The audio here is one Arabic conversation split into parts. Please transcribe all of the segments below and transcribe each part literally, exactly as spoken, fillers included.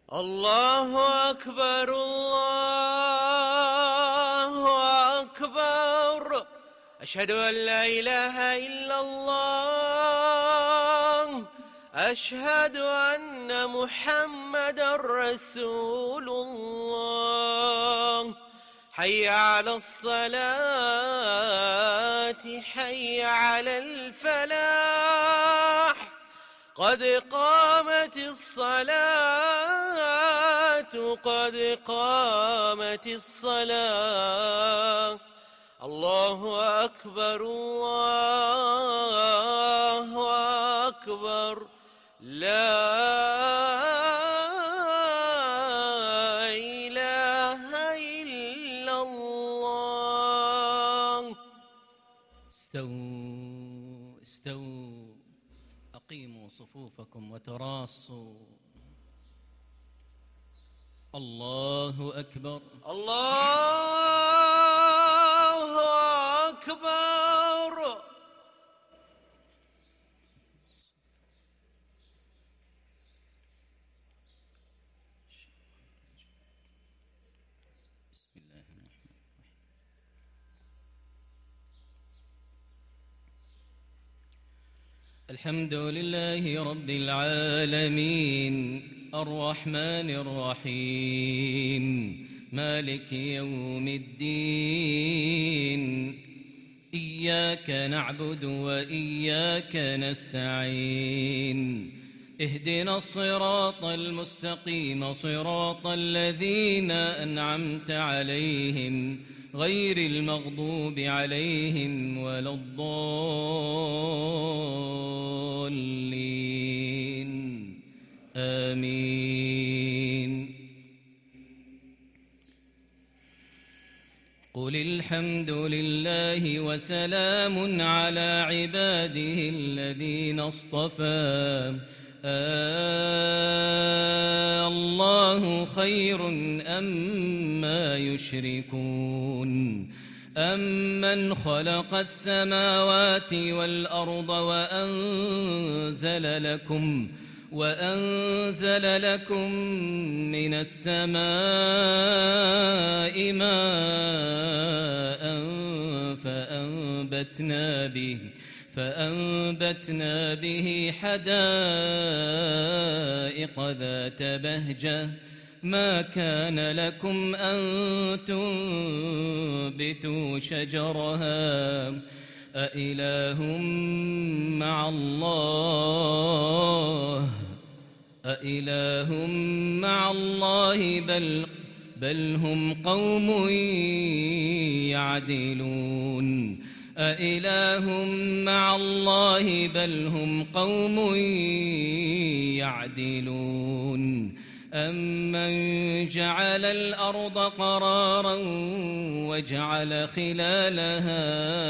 الله أكبر الله أكبر. أشهد أن لا إله إلا الله. أشهد أن محمدًا رسول الله. حي على الصلاة حي على الفلاح. قد قامت الصلاة قد قامت الصلاة. الله أكبر الله أكبر. لا إله إلا الله. استووا استووا أقيموا صفوفكم وتراصوا. الله أكبر الله أكبر. بسم الله الرحمن الرحيم. الحمد لله رب العالمين الرحمن الرحيم مالك يوم الدين. إياك نعبد وإياك نستعين. اهدنا الصراط المستقيم صراط الذين أنعمت عليهم غير المغضوب عليهم ولا الضالين. آمين. قل الحمد لله وسلام على عباده الذين اصطفى. آه الله خير أما يشركون. أمن خلق السماوات والأرض وأنزل لكم وأنزل لكم من السماء ماء فأنبتنا به فأنبتنا به حدائق ذات بهجة. ما كان لكم أن تنبتوا شجرها أإله مع الله أإله مع الله بل بل هم قوم يعدلون. أإله مع الله بل هم قوم يعدلون. أمن جعل الأرض قرارا وجعل خلالها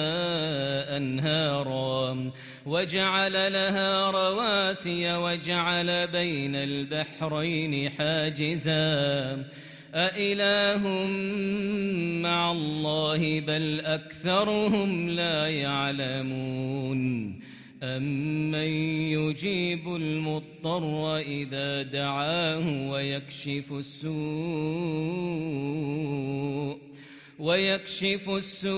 أنهارا وجعل لها رواسي وجعل بين البحرين حاجزا. أإله مع الله بل أكثرهم لا يعلمون. أمن يجيب المضطر إذا دعاه ويكشف السوء ويكشف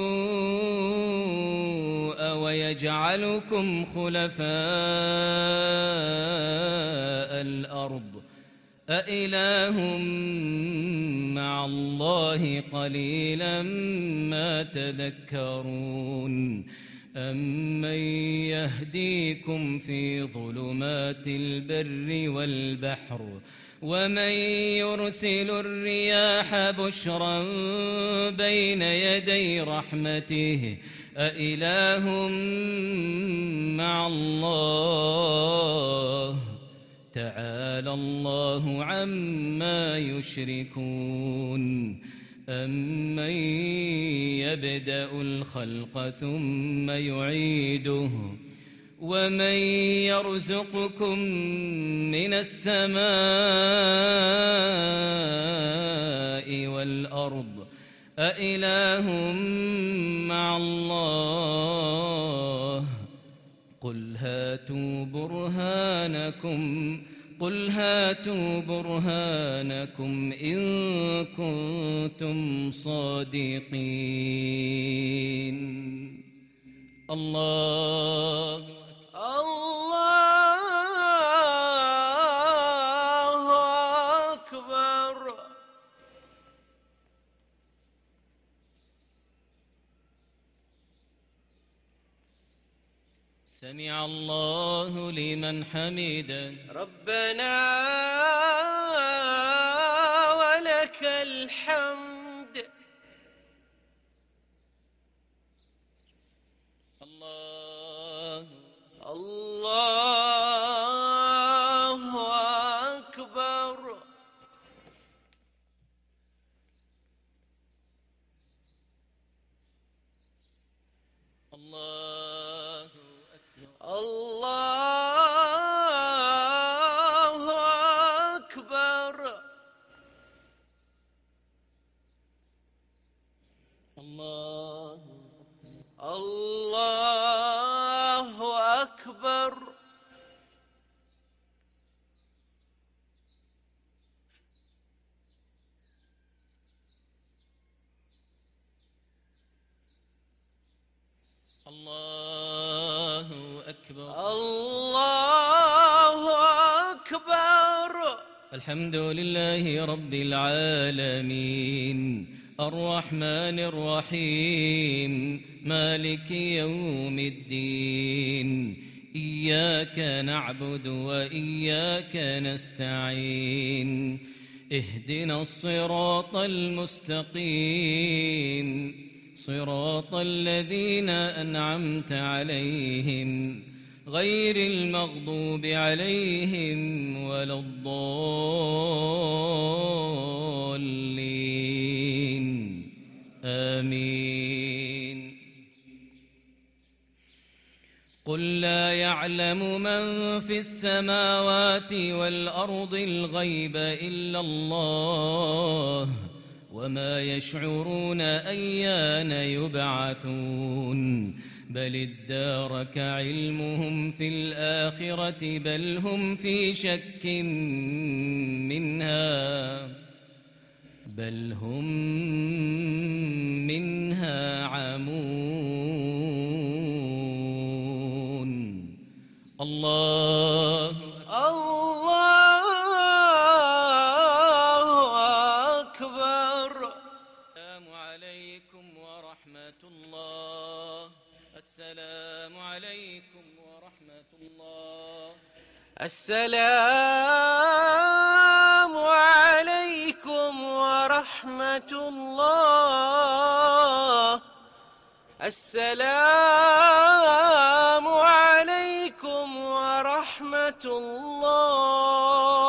السوء ويجعلكم خلفاء الأرض. أإله مع الله قليلا ما تذكرون. أمن يهديكم في ظلمات البر والبحر ومن يرسل الرياح بشرا بين يدي رحمته. أإله مع الله تعالى الله عما يشركون. أمن يبدأ الخلق ثم يعيده ومن يرزقكم من السماء والأرض. أإله مع الله قل هاتوا برهانكم قل هاتوا برهانكم إن كنتم صادقين. الله الله أكبر. سمع الله لمن حمده. ربنا ولك الحمد. الله الله أكبر. الله الله أكبر. الله الله أكبر. الله أكبر. الله أكبر. الحمد لله رب العالمين الرحمن الرحيم مالك يوم الدين. إياك نعبد وإياك نستعين. اهدنا الصراط المستقيم صراط الذين أنعمت عليهم غير المغضوب عليهم ولا الضالين. آمين. قل لا يعلم من في السماوات والأرض الغيب إلا الله وما يشعرون أيان يبعثون. بل ادارك علمهم في الآخرة بل هم في شك منها بل هم منها عمون. الله الله أكبر. السلام عليكم ورحمة الله. السلام عليكم ورحمة الله. السلام عليكم ورحمة الله. السلام عليكم ورحمة الله.